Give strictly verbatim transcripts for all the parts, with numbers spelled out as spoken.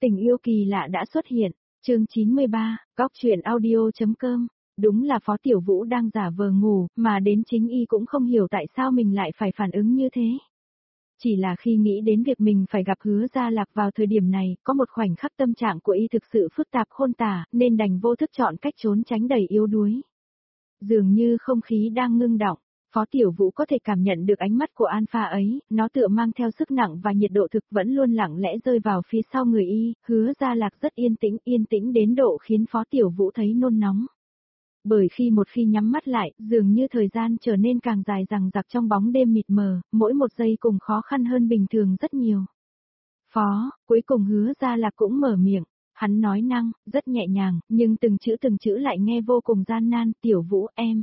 Tình yêu kỳ lạ đã xuất hiện, chương chín mươi ba, góc truyện audio.com. Đúng là Phó Tiểu Vũ đang giả vờ ngủ, mà đến chính y cũng không hiểu tại sao mình lại phải phản ứng như thế. Chỉ là khi nghĩ đến việc mình phải gặp Hứa Gia Lạc vào thời điểm này, có một khoảnh khắc tâm trạng của y thực sự phức tạp khôn tả, nên đành vô thức chọn cách trốn tránh đầy yếu đuối. Dường như không khí đang ngưng đọng, Phó Tiểu Vũ có thể cảm nhận được ánh mắt của Alpha ấy, nó tựa mang theo sức nặng và nhiệt độ thực vẫn luôn lặng lẽ rơi vào phía sau người y, Hứa Gia Lạc rất yên tĩnh, yên tĩnh đến độ khiến Phó Tiểu Vũ thấy nôn nóng. Bởi khi một khi nhắm mắt lại, dường như thời gian trở nên càng dài dằng dặc trong bóng đêm mịt mờ, mỗi một giây cùng khó khăn hơn bình thường rất nhiều. Phó, cuối cùng Hứa Gia Lạc cũng mở miệng, hắn nói năng, rất nhẹ nhàng, nhưng từng chữ từng chữ lại nghe vô cùng gian nan, Tiểu Vũ em.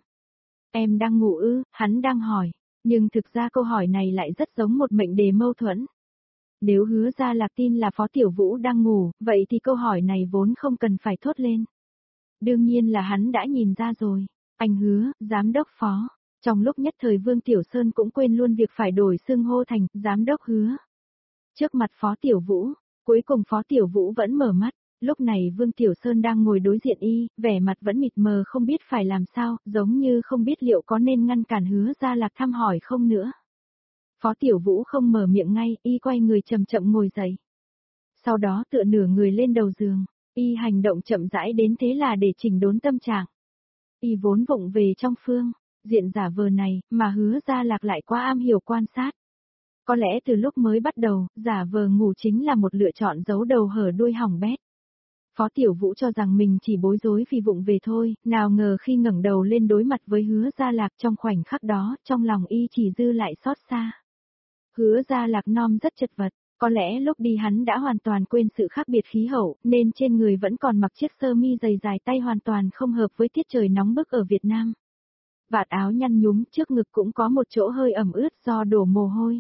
Em đang ngủ ư, hắn đang hỏi, nhưng thực ra câu hỏi này lại rất giống một mệnh đề mâu thuẫn. Nếu Hứa Gia Lạc tin là Phó Tiểu Vũ đang ngủ, vậy thì câu hỏi này vốn không cần phải thốt lên. Đương nhiên là hắn đã nhìn ra rồi. Anh Hứa, giám đốc Phó. Trong lúc nhất thời Vương Tiểu Sơn cũng quên luôn việc phải đổi xưng hô thành giám đốc Hứa. Trước mặt Phó Tiểu Vũ, cuối cùng Phó Tiểu Vũ vẫn mở mắt. Lúc này Vương Tiểu Sơn đang ngồi đối diện y, vẻ mặt vẫn mịt mờ không biết phải làm sao, giống như không biết liệu có nên ngăn cản Hứa Gia Lạc thăm hỏi không nữa. Phó Tiểu Vũ không mở miệng ngay, y quay người chậm chậm ngồi dậy. Sau đó tựa nửa người lên đầu giường. Y hành động chậm rãi đến thế là để chỉnh đốn tâm trạng. Y vốn vụng về trong phương diện giả vờ này, mà Hứa Gia Lạc lại quá am hiểu quan sát. Có lẽ từ lúc mới bắt đầu, giả vờ ngủ chính là một lựa chọn giấu đầu hở đuôi hỏng bét. Phó Tiểu Vũ cho rằng mình chỉ bối rối vì vụng về thôi, nào ngờ khi ngẩng đầu lên đối mặt với Hứa Gia Lạc trong khoảnh khắc đó, trong lòng y chỉ dư lại xót xa. Hứa Gia Lạc non rất chật vật. Có lẽ lúc đi hắn đã hoàn toàn quên sự khác biệt khí hậu, nên trên người vẫn còn mặc chiếc sơ mi dày dài tay hoàn toàn không hợp với tiết trời nóng bức ở Việt Nam. Vạt áo nhăn nhúm, trước ngực cũng có một chỗ hơi ẩm ướt do đổ mồ hôi.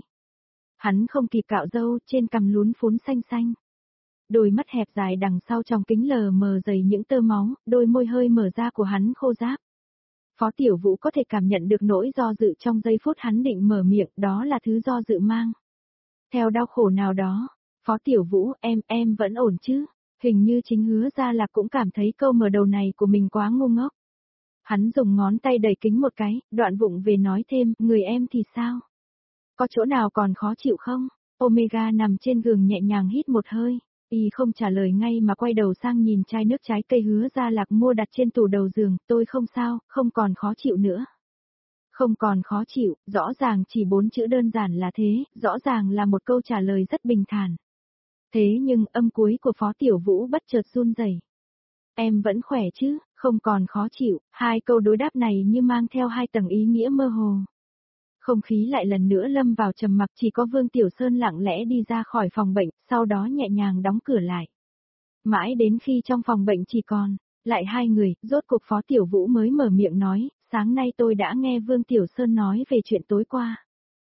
Hắn không kịp cạo râu, trên cằm lún phún xanh xanh. Đôi mắt hẹp dài đằng sau trong kính lờ mờ dày những tơ máu, đôi môi hơi mở ra của hắn khô ráp. Phó Tiểu Vũ có thể cảm nhận được nỗi do dự trong giây phút hắn định mở miệng, đó là thứ do dự mang. Theo đau khổ nào đó, Phó Tiểu Vũ, em, em vẫn ổn chứ? Hình như chính Hứa Gia Lạc cũng cảm thấy câu mở đầu này của mình quá ngu ngốc. Hắn dùng ngón tay đẩy kính một cái, đoạn vụng về nói thêm, người em thì sao? Có chỗ nào còn khó chịu không? Omega nằm trên giường nhẹ nhàng hít một hơi, y không trả lời ngay mà quay đầu sang nhìn chai nước trái cây Hứa Gia Lạc mua đặt trên tủ đầu giường, tôi không sao, không còn khó chịu nữa. Không còn khó chịu, rõ ràng chỉ bốn chữ đơn giản là thế, rõ ràng là một câu trả lời rất bình thản. Thế nhưng âm cuối của Phó Tiểu Vũ bất chợt run rẩy. Em vẫn khỏe chứ, không còn khó chịu, hai câu đối đáp này như mang theo hai tầng ý nghĩa mơ hồ. Không khí lại lần nữa lâm vào trầm mặc, chỉ có Vương Tiểu Sơn lặng lẽ đi ra khỏi phòng bệnh, sau đó nhẹ nhàng đóng cửa lại. Mãi đến khi trong phòng bệnh chỉ còn lại hai người, rốt cuộc Phó Tiểu Vũ mới mở miệng nói, sáng nay tôi đã nghe Vương Tiểu Sơn nói về chuyện tối qua.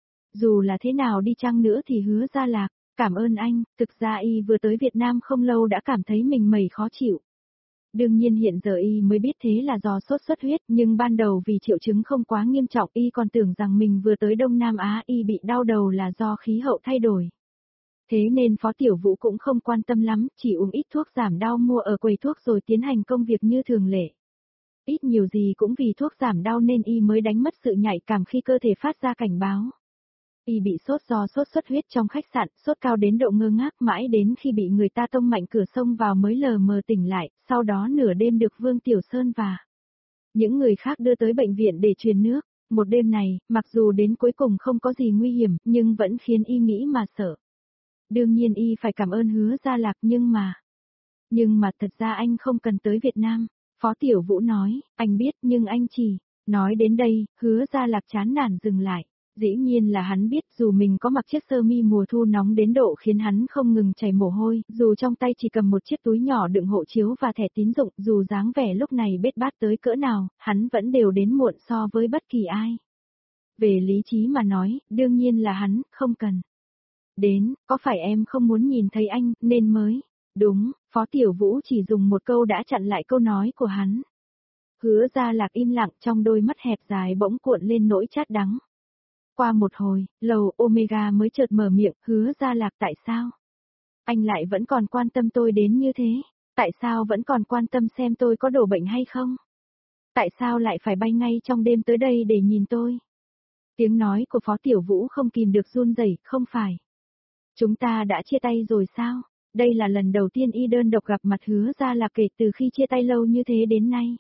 Dù là thế nào đi chăng nữa thì Hứa Gia Lạc, cảm ơn anh, thực ra y vừa tới Việt Nam không lâu đã cảm thấy mình mẩy khó chịu. Đương nhiên hiện giờ y mới biết thế là do sốt xuất huyết, nhưng ban đầu vì triệu chứng không quá nghiêm trọng y còn tưởng rằng mình vừa tới Đông Nam Á y bị đau đầu là do khí hậu thay đổi. Thế nên Phó Tiểu Vũ cũng không quan tâm lắm, chỉ uống ít thuốc giảm đau mua ở quầy thuốc rồi tiến hành công việc như thường lệ. Ít nhiều gì cũng vì thuốc giảm đau nên y mới đánh mất sự nhạy cảm khi cơ thể phát ra cảnh báo. Y bị sốt do sốt xuất huyết trong khách sạn, sốt cao đến độ ngơ ngác mãi đến khi bị người ta tông mạnh cửa xông vào mới lờ mờ tỉnh lại, sau đó nửa đêm được Vương Tiểu Sơn và những người khác đưa tới bệnh viện để truyền nước. Một đêm này, mặc dù đến cuối cùng không có gì nguy hiểm, nhưng vẫn khiến y nghĩ mà sợ. Đương nhiên y phải cảm ơn Hứa Gia Lạc nhưng mà... Nhưng mà thật ra anh không cần tới Việt Nam. Phó Tiểu Vũ nói, anh biết nhưng anh chỉ... Nói đến đây, Hứa Gia Lạc chán nản dừng lại. Dĩ nhiên là hắn biết dù mình có mặc chiếc sơ mi mùa thu nóng đến độ khiến hắn không ngừng chảy mồ hôi, dù trong tay chỉ cầm một chiếc túi nhỏ đựng hộ chiếu và thẻ tín dụng, dù dáng vẻ lúc này bết bát tới cỡ nào, hắn vẫn đều đến muộn so với bất kỳ ai. Về lý trí mà nói, đương nhiên là hắn, không cần. Đến, có phải em không muốn nhìn thấy anh, nên mới... Đúng, Phó Tiểu Vũ chỉ dùng một câu đã chặn lại câu nói của hắn. Hứa Gia Lạc im lặng, trong đôi mắt hẹp dài bỗng cuộn lên nỗi chát đắng. Qua một hồi, lầu Omega mới chợt mở miệng, Hứa Gia Lạc tại sao? Anh lại vẫn còn quan tâm tôi đến như thế, tại sao vẫn còn quan tâm xem tôi có đổ bệnh hay không? Tại sao lại phải bay ngay trong đêm tới đây để nhìn tôi? Tiếng nói của Phó Tiểu Vũ không kìm được run rẩy, không phải. Chúng ta đã chia tay rồi sao? Đây là lần đầu tiên y đơn độc gặp mặt Hứa Gia Lạc kể từ khi chia tay lâu như thế đến nay.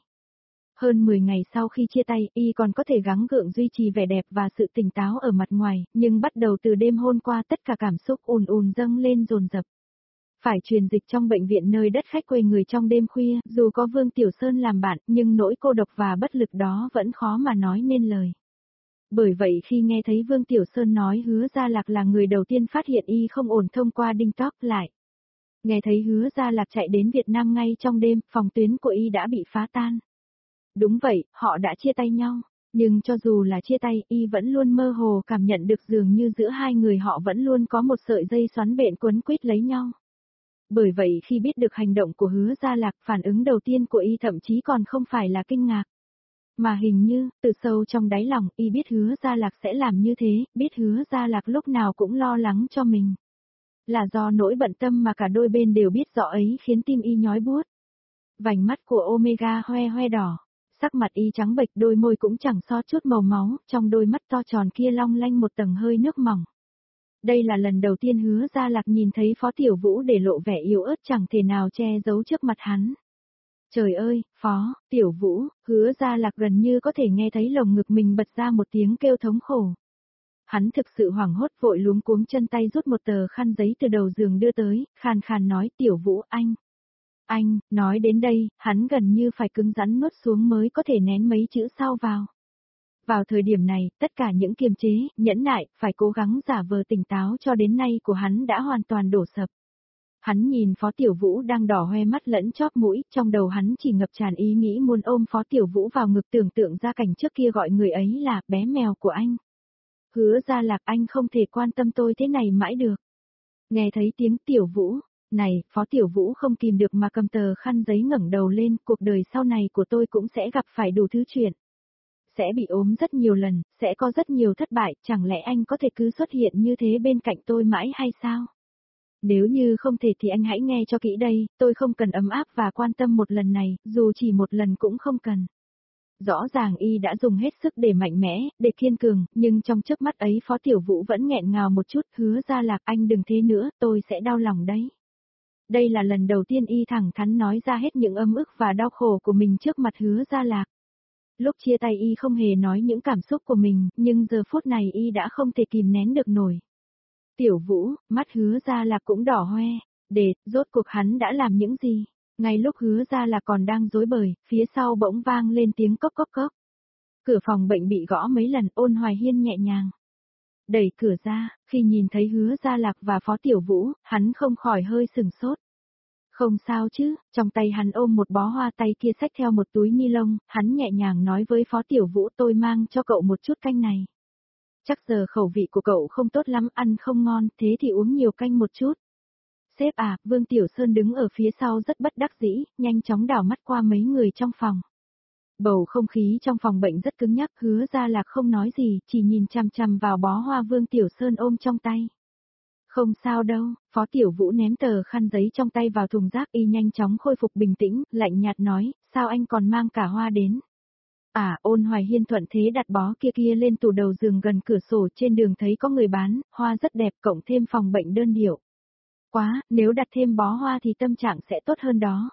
Hơn mười ngày sau khi chia tay, y còn có thể gắng gượng duy trì vẻ đẹp và sự tỉnh táo ở mặt ngoài, nhưng bắt đầu từ đêm hôm qua tất cả cảm xúc ùn ùn dâng lên dồn dập. Phải truyền dịch trong bệnh viện nơi đất khách quê người trong đêm khuya, dù có Vương Tiểu Sơn làm bạn, nhưng nỗi cô độc và bất lực đó vẫn khó mà nói nên lời. Bởi vậy khi nghe thấy Vương Tiểu Sơn nói Hứa Gia Lạc là người đầu tiên phát hiện y không ổn thông qua đinh tóc lại. Nghe thấy Hứa Gia Lạc chạy đến Việt Nam ngay trong đêm, phòng tuyến của y đã bị phá tan. Đúng vậy, họ đã chia tay nhau, nhưng cho dù là chia tay, y vẫn luôn mơ hồ cảm nhận được dường như giữa hai người họ vẫn luôn có một sợi dây xoắn bện quấn quýt lấy nhau. Bởi vậy khi biết được hành động của Hứa Gia Lạc, phản ứng đầu tiên của y thậm chí còn không phải là kinh ngạc. Mà hình như, từ sâu trong đáy lòng, y biết Hứa Gia Lạc sẽ làm như thế, biết Hứa Gia Lạc lúc nào cũng lo lắng cho mình. Là do nỗi bận tâm mà cả đôi bên đều biết rõ ấy khiến tim y nhói buốt. Vành mắt của Omega hoe hoe đỏ, sắc mặt y trắng bệch, đôi môi cũng chẳng so chút màu máu, trong đôi mắt to tròn kia long lanh một tầng hơi nước mỏng. Đây là lần đầu tiên Hứa Gia Lạc nhìn thấy Phó Tiểu Vũ để lộ vẻ yếu ớt chẳng thể nào che giấu trước mặt hắn. Trời ơi, Phó, Tiểu Vũ, Hứa Gia Lạc gần như có thể nghe thấy lồng ngực mình bật ra một tiếng kêu thống khổ. Hắn thực sự hoảng hốt vội luống cuống chân tay rút một tờ khăn giấy từ đầu giường đưa tới, khàn khàn nói Tiểu Vũ anh. Anh, nói đến đây, hắn gần như phải cứng rắn nuốt xuống mới có thể nén mấy chữ sau vào. Vào thời điểm này, tất cả những kiềm chế, nhẫn nại, phải cố gắng giả vờ tỉnh táo cho đến nay của hắn đã hoàn toàn đổ sập. Hắn nhìn Phó Tiểu Vũ đang đỏ hoe mắt lẫn chóp mũi, trong đầu hắn chỉ ngập tràn ý nghĩ muốn ôm Phó Tiểu Vũ vào ngực, tưởng tượng ra cảnh trước kia gọi người ấy là bé mèo của anh. Hứa Gia Lạc, anh không thể quan tâm tôi thế này mãi được. Nghe thấy tiếng Tiểu Vũ, này, Phó Tiểu Vũ không kìm được mà cầm tờ khăn giấy ngẩng đầu lên, cuộc đời sau này của tôi cũng sẽ gặp phải đủ thứ chuyện. Sẽ bị ốm rất nhiều lần, sẽ có rất nhiều thất bại, chẳng lẽ anh có thể cứ xuất hiện như thế bên cạnh tôi mãi hay sao? Nếu như không thể thì anh hãy nghe cho kỹ đây, tôi không cần ấm áp và quan tâm một lần này, dù chỉ một lần cũng không cần. Rõ ràng y đã dùng hết sức để mạnh mẽ, để kiên cường, nhưng trong chớp mắt ấy Phó Tiểu Vũ vẫn nghẹn ngào một chút, Hứa Gia Lạc anh đừng thế nữa, tôi sẽ đau lòng đấy. Đây là lần đầu tiên y thẳng thắn nói ra hết những âm ức và đau khổ của mình trước mặt Hứa Gia Lạc. Lúc chia tay y không hề nói những cảm xúc của mình, nhưng giờ phút này y đã không thể kìm nén được nổi. Tiểu Vũ, mắt Hứa Gia Lạc cũng đỏ hoe, để, rốt cuộc hắn đã làm những gì? Ngay lúc Hứa Gia Lạc còn đang rối bời, phía sau bỗng vang lên tiếng cốc cốc cốc. Cửa phòng bệnh bị gõ mấy lần, Ôn Hoài Hiên nhẹ nhàng đẩy cửa ra, khi nhìn thấy Hứa Gia Lạc và Phó Tiểu Vũ, hắn không khỏi hơi sừng sốt. Không sao chứ, trong tay hắn ôm một bó hoa, tay kia xách theo một túi ni lông, hắn nhẹ nhàng nói với Phó Tiểu Vũ tôi mang cho cậu một chút canh này. Chắc giờ khẩu vị của cậu không tốt lắm, ăn không ngon, thế thì uống nhiều canh một chút. Sếp à, Vương Tiểu Sơn đứng ở phía sau rất bất đắc dĩ, nhanh chóng đảo mắt qua mấy người trong phòng. Bầu không khí trong phòng bệnh rất cứng nhắc, Hứa Gia Lạc không nói gì, chỉ nhìn chằm chằm vào bó hoa Vương Tiểu Sơn ôm trong tay. Không sao đâu, Phó Tiểu Vũ ném tờ khăn giấy trong tay vào thùng rác, y nhanh chóng khôi phục bình tĩnh, lạnh nhạt nói, sao anh còn mang cả hoa đến? À, Ôn Hoài Hiên thuận thế đặt bó kia kia lên tủ đầu giường gần cửa sổ, trên đường thấy có người bán, hoa rất đẹp, cộng thêm phòng bệnh đơn điệu. Quá, nếu đặt thêm bó hoa thì tâm trạng sẽ tốt hơn đó.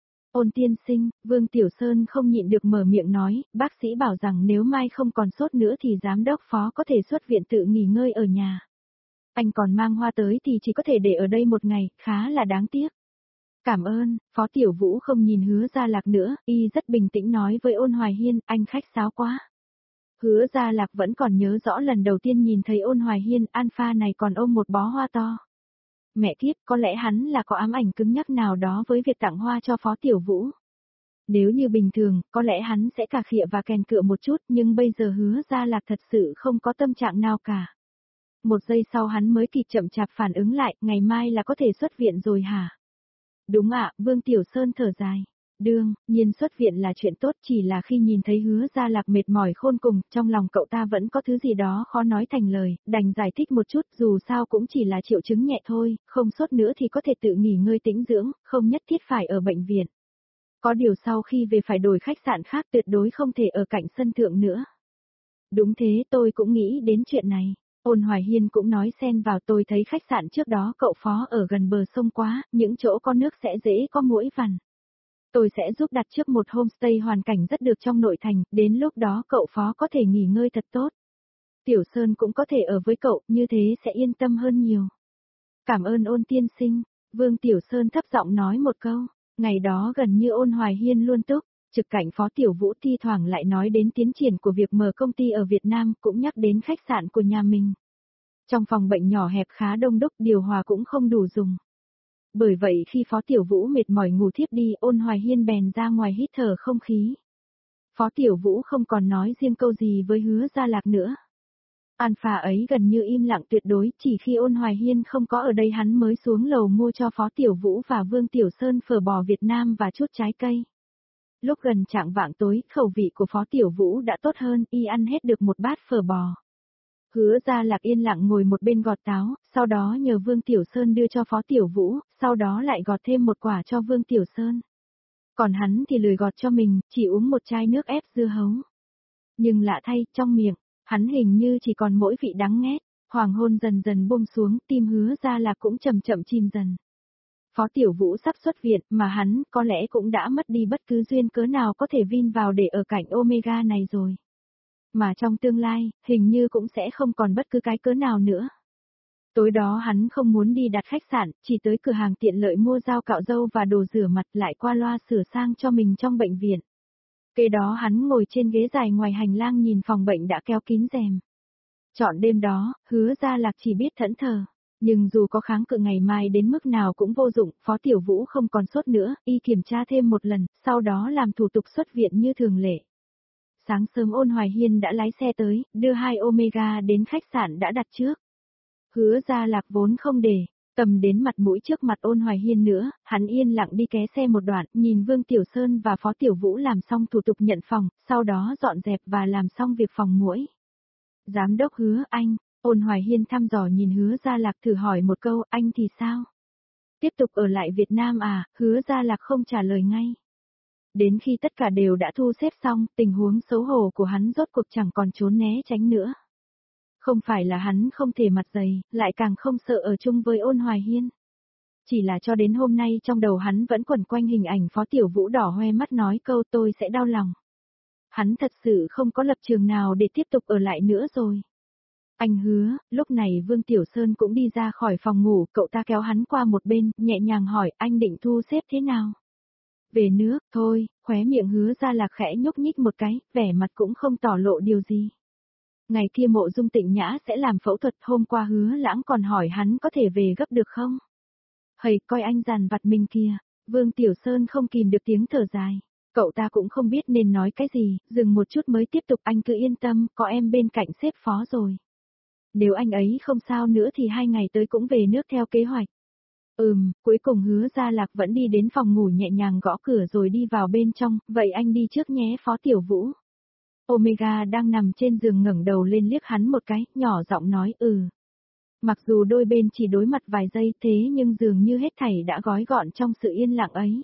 Ôn tiên sinh, Vương Tiểu Sơn không nhịn được mở miệng nói, bác sĩ bảo rằng nếu mai không còn sốt nữa thì giám đốc Phó có thể xuất viện tự nghỉ ngơi ở nhà. Anh còn mang hoa tới thì chỉ có thể để ở đây một ngày, khá là đáng tiếc. Cảm ơn, Phó Tiểu Vũ không nhìn Hứa Gia Lạc nữa, y rất bình tĩnh nói với Ôn Hoài Hiên, anh khách sáo quá. Hứa Gia Lạc vẫn còn nhớ rõ lần đầu tiên nhìn thấy Ôn Hoài Hiên, alpha này còn ôm một bó hoa to. Mẹ kiếp, có lẽ hắn là có ám ảnh cứng nhắc nào đó với việc tặng hoa cho Phó Tiểu Vũ. Nếu như bình thường, có lẽ hắn sẽ cà khịa và kèn cựa một chút, nhưng bây giờ Hứa Gia Lạc thật sự không có tâm trạng nào cả. Một giây sau hắn mới kịp chậm chạp phản ứng lại, ngày mai là có thể xuất viện rồi hả? Đúng ạ, Vương Tiểu Sơn thở dài. Đương nhiên xuất viện là chuyện tốt, chỉ là khi nhìn thấy Hứa Gia Lạc mệt mỏi khôn cùng, trong lòng cậu ta vẫn có thứ gì đó khó nói thành lời, đành giải thích một chút, dù sao cũng chỉ là triệu chứng nhẹ thôi, không sốt nữa thì có thể tự nghỉ ngơi tĩnh dưỡng, không nhất thiết phải ở bệnh viện. Có điều sau khi về phải đổi khách sạn khác, tuyệt đối không thể ở cạnh sân thượng nữa. Đúng thế, tôi cũng nghĩ đến chuyện này. Ôn Hoài Hiên cũng nói xen vào, tôi thấy khách sạn trước đó cậu phó ở gần bờ sông quá, những chỗ có nước sẽ dễ có muỗi vằn. Tôi sẽ giúp đặt trước một homestay hoàn cảnh rất được trong nội thành, đến lúc đó cậu phó có thể nghỉ ngơi thật tốt. Tiểu Sơn cũng có thể ở với cậu, như thế sẽ yên tâm hơn nhiều. Cảm ơn Ôn tiên sinh, Vương Tiểu Sơn thấp giọng nói một câu, ngày đó gần như Ôn Hoài Hiên luôn túc. Trực cảnh Phó Tiểu Vũ thi thoảng lại nói đến tiến triển của việc mở công ty ở Việt Nam, cũng nhắc đến khách sạn của nhà mình. Trong phòng bệnh nhỏ hẹp khá đông đúc, điều hòa cũng không đủ dùng. Bởi vậy khi Phó Tiểu Vũ mệt mỏi ngủ thiếp đi, Ôn Hoài Hiên bèn ra ngoài hít thở không khí. Phó Tiểu Vũ không còn nói riêng câu gì với Hứa Gia Lạc nữa. Alpha ấy gần như im lặng tuyệt đối, chỉ khi Ôn Hoài Hiên không có ở đây hắn mới xuống lầu mua cho Phó Tiểu Vũ và Vương Tiểu Sơn phở bò Việt Nam và chút trái cây. Lúc gần chạng vạng tối, khẩu vị của Phó Tiểu Vũ đã tốt hơn, y ăn hết được một bát phở bò. Hứa Gia Lạc yên lặng ngồi một bên gọt táo, sau đó nhờ Vương Tiểu Sơn đưa cho Phó Tiểu Vũ, sau đó lại gọt thêm một quả cho Vương Tiểu Sơn. Còn hắn thì lười gọt cho mình, chỉ uống một chai nước ép dưa hấu. Nhưng lạ thay, trong miệng, hắn hình như chỉ còn mỗi vị đắng nghét, hoàng hôn dần dần buông xuống, tim Hứa Gia Lạc cũng chậm chậm chìm dần. Phó Tiểu Vũ sắp xuất viện, mà hắn có lẽ cũng đã mất đi bất cứ duyên cớ nào có thể vin vào để ở cạnh Omega này rồi. Mà trong tương lai, hình như cũng sẽ không còn bất cứ cái cớ nào nữa. Tối đó hắn không muốn đi đặt khách sạn, chỉ tới cửa hàng tiện lợi mua dao cạo râu và đồ rửa mặt, lại qua loa sửa sang cho mình trong bệnh viện. Kế đó hắn ngồi trên ghế dài ngoài hành lang nhìn phòng bệnh đã kéo kín rèm. Trọn đêm đó, Hứa Gia Lạc chỉ biết thẫn thờ. Nhưng dù có kháng cự ngày mai đến mức nào cũng vô dụng, Phó Tiểu Vũ không còn sốt nữa, y kiểm tra thêm một lần, sau đó làm thủ tục xuất viện như thường lệ. Sáng sớm Ôn Hoài Hiên đã lái xe tới, đưa hai Omega đến khách sạn đã đặt trước. Hứa Gia Lạc vốn không để tầm đến mặt mũi trước mặt Ôn Hoài Hiên nữa, hắn yên lặng đi ké xe một đoạn, nhìn Vương Tiểu Sơn và Phó Tiểu Vũ làm xong thủ tục nhận phòng, sau đó dọn dẹp và làm xong việc phòng muỗi. Giám đốc Hứa anh, Ôn Hoài Hiên thăm dò nhìn Hứa Gia Lạc thử hỏi một câu, anh thì sao? Tiếp tục ở lại Việt Nam à? Hứa Gia Lạc không trả lời ngay. Đến khi tất cả đều đã thu xếp xong, tình huống xấu hổ của hắn rốt cuộc chẳng còn trốn né tránh nữa. Không phải là hắn không thể mặt dày, lại càng không sợ ở chung với Ôn Hoài Hiên. Chỉ là cho đến hôm nay trong đầu hắn vẫn quẩn quanh hình ảnh Phó Tiểu Vũ đỏ hoe mắt nói câu tôi sẽ đau lòng. Hắn thật sự không có lập trường nào để tiếp tục ở lại nữa rồi. Anh Hứa, lúc này Vương Tiểu Sơn cũng đi ra khỏi phòng ngủ, cậu ta kéo hắn qua một bên, nhẹ nhàng hỏi anh định thu xếp thế nào? Về nước, thôi, khóe miệng Hứa Gia Lạc khẽ nhúc nhích một cái, vẻ mặt cũng không tỏ lộ điều gì. Ngày kia Mộ Dung Tịnh Nhã sẽ làm phẫu thuật, hôm qua Hứa Lãng còn hỏi hắn có thể về gấp được không? Hầy, coi anh dằn vặt mình kìa, Vương Tiểu Sơn không kìm được tiếng thở dài. Cậu ta cũng không biết nên nói cái gì, dừng một chút mới tiếp tục anh cứ yên tâm, có em bên cạnh xếp phó rồi. Nếu anh ấy không sao nữa thì hai ngày tới cũng về nước theo kế hoạch. Ừm, cuối cùng Hứa Gia Lạc vẫn đi đến phòng ngủ nhẹ nhàng gõ cửa rồi đi vào bên trong, vậy anh đi trước nhé Phó Tiểu Vũ. Omega đang nằm trên giường ngẩng đầu lên liếc hắn một cái, nhỏ giọng nói ừ. Mặc dù đôi bên chỉ đối mặt vài giây thế nhưng dường như hết thảy đã gói gọn trong sự yên lặng ấy.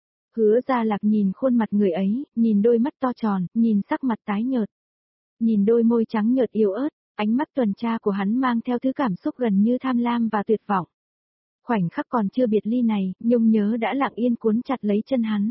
Hứa Gia Lạc nhìn khuôn mặt người ấy, nhìn đôi mắt to tròn, nhìn sắc mặt tái nhợt. Nhìn đôi môi trắng nhợt yếu ớt, ánh mắt tuần tra của hắn mang theo thứ cảm xúc gần như tham lam và tuyệt vọng. Khoảnh khắc còn chưa biệt ly này, nhung nhớ đã lặng yên cuốn chặt lấy chân hắn.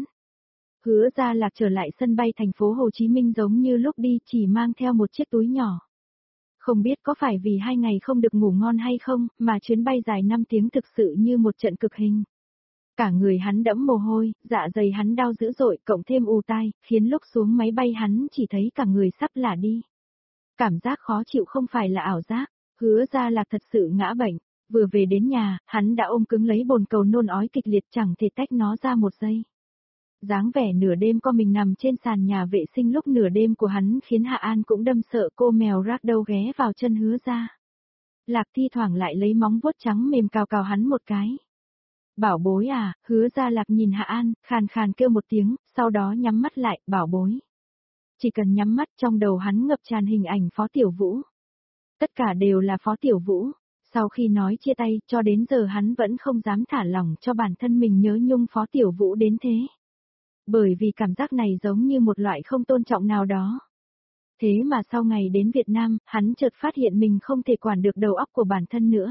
Hứa Gia Lạc trở lại sân bay thành phố Hồ Chí Minh giống như lúc đi, chỉ mang theo một chiếc túi nhỏ. Không biết có phải vì hai ngày không được ngủ ngon hay không, mà chuyến bay dài năm tiếng thực sự như một trận cực hình. Cả người hắn đẫm mồ hôi, dạ dày hắn đau dữ dội, cộng thêm ù tai, khiến lúc xuống máy bay hắn chỉ thấy cả người sắp lả đi. Cảm giác khó chịu không phải là ảo giác, Hứa Gia Lạc thật sự ngã bệnh. Vừa về đến nhà, hắn đã ôm cứng lấy bồn cầu nôn ói kịch liệt chẳng thể tách nó ra một giây. Dáng vẻ nửa đêm co mình nằm trên sàn nhà vệ sinh lúc nửa đêm của hắn khiến Hạ An cũng đâm sợ cô mèo rác đâu ghé vào chân Hứa ra. Lạc thi thoảng lại lấy móng vuốt trắng mềm cào cào hắn một cái. Bảo bối à, Hứa Gia Lạc nhìn Hạ An, khàn khàn kêu một tiếng, sau đó nhắm mắt lại, bảo bối. Chỉ cần nhắm mắt trong đầu hắn ngập tràn hình ảnh Phó Tiểu Vũ. Tất cả đều là Phó Tiểu Vũ. Sau khi nói chia tay, cho đến giờ hắn vẫn không dám thả lỏng cho bản thân mình nhớ nhung Phó Tiểu Vũ đến thế. Bởi vì cảm giác này giống như một loại không tôn trọng nào đó. Thế mà sau ngày đến Việt Nam, hắn chợt phát hiện mình không thể quản được đầu óc của bản thân nữa.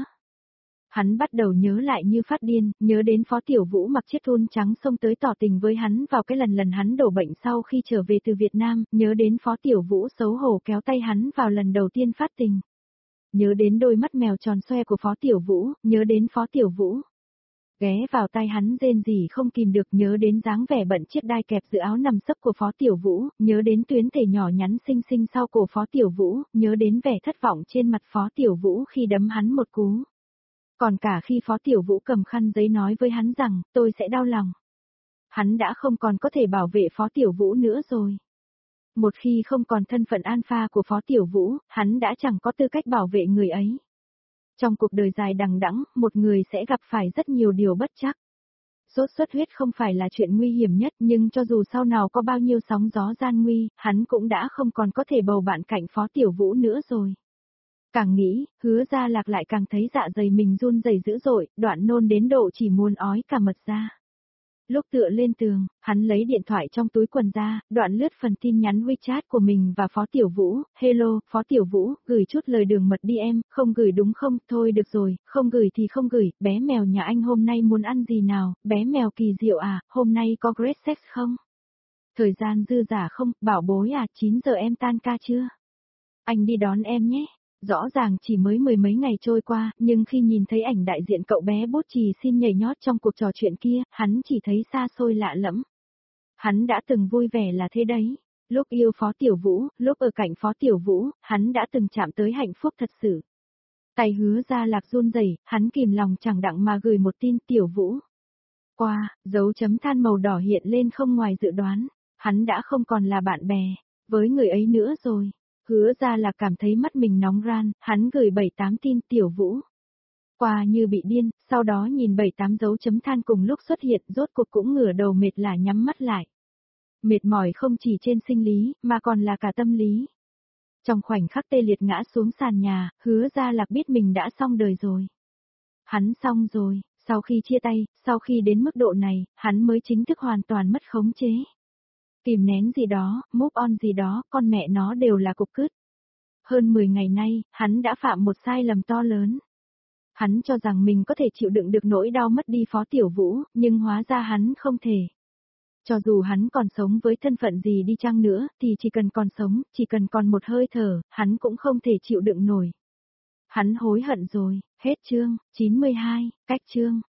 Hắn bắt đầu nhớ lại như phát điên, nhớ đến Phó Tiểu Vũ mặc chiếc thun trắng xông tới tỏ tình với hắn vào cái lần lần hắn đổ bệnh sau khi trở về từ Việt Nam, nhớ đến Phó Tiểu Vũ xấu hổ kéo tay hắn vào lần đầu tiên phát tình. Nhớ đến đôi mắt mèo tròn xoe của Phó Tiểu Vũ, nhớ đến Phó Tiểu Vũ. Ghé vào tay hắn rên rỉ không kìm được, nhớ đến dáng vẻ bận chiếc đai kẹp giữa áo nằm sấp của Phó Tiểu Vũ, nhớ đến tuyến thể nhỏ nhắn xinh xinh sau cổ Phó Tiểu Vũ, nhớ đến vẻ thất vọng trên mặt Phó Tiểu Vũ khi đấm hắn một cú. Còn cả khi Phó Tiểu Vũ cầm khăn giấy nói với hắn rằng, tôi sẽ đau lòng. Hắn đã không còn có thể bảo vệ Phó Tiểu Vũ nữa rồi. Một khi không còn thân phận alpha của Phó Tiểu Vũ, hắn đã chẳng có tư cách bảo vệ người ấy. Trong cuộc đời dài đằng đẵng, một người sẽ gặp phải rất nhiều điều bất trắc. Sốt xuất huyết không phải là chuyện nguy hiểm nhất, nhưng cho dù sau nào có bao nhiêu sóng gió gian nguy, hắn cũng đã không còn có thể bầu bạn cạnh Phó Tiểu Vũ nữa rồi. Càng nghĩ, Hứa Gia Lạc lại càng thấy dạ dày mình run rẩy dữ dội, đoạn nôn đến độ chỉ muốn ói cả mật ra. Lúc tựa lên tường, hắn lấy điện thoại trong túi quần ra, đoạn lướt phần tin nhắn WeChat của mình và Phó Tiểu Vũ, hello, Phó Tiểu Vũ, gửi chút lời đường mật đi em, không gửi đúng không, thôi được rồi, không gửi thì không gửi, bé mèo nhà anh hôm nay muốn ăn gì nào, bé mèo kỳ diệu à, hôm nay có great sex không? Thời gian dư giả không, bảo bối à, chín giờ em tan ca chưa? Anh đi đón em nhé. Rõ ràng chỉ mới mười mấy ngày trôi qua, nhưng khi nhìn thấy ảnh đại diện cậu bé bút chì xin nhảy nhót trong cuộc trò chuyện kia, hắn chỉ thấy xa xôi lạ lẫm. Hắn đã từng vui vẻ là thế đấy. Lúc yêu Phó Tiểu Vũ, lúc ở cạnh Phó Tiểu Vũ, hắn đã từng chạm tới hạnh phúc thật sự. Tay Hứa Gia Lạc run rẩy, hắn kìm lòng chẳng đặng mà gửi một tin Tiểu Vũ. Qua, dấu chấm than màu đỏ hiện lên không ngoài dự đoán. Hắn đã không còn là bạn bè với người ấy nữa rồi. Hứa Gia Lạc cảm thấy mắt mình nóng ran, hắn gửi bảy tám tin Tiểu Vũ. Qua như bị điên, sau đó nhìn bảy tám dấu chấm than cùng lúc xuất hiện, rốt cuộc cũng ngửa đầu mệt lả nhắm mắt lại. Mệt mỏi không chỉ trên sinh lý, mà còn là cả tâm lý. Trong khoảnh khắc tê liệt ngã xuống sàn nhà, Hứa Gia Lạc biết mình đã xong đời rồi. Hắn xong rồi, sau khi chia tay, sau khi đến mức độ này, hắn mới chính thức hoàn toàn mất khống chế. Kìm nén gì đó, move on gì đó, con mẹ nó đều là cục cứt. Hơn mười ngày nay, hắn đã phạm một sai lầm to lớn. Hắn cho rằng mình có thể chịu đựng được nỗi đau mất đi Phó Tiểu Vũ, nhưng hóa ra hắn không thể. Cho dù hắn còn sống với thân phận gì đi chăng nữa, thì chỉ cần còn sống, chỉ cần còn một hơi thở, hắn cũng không thể chịu đựng nổi. Hắn hối hận rồi, hết chương, chín mươi hai, cách chương.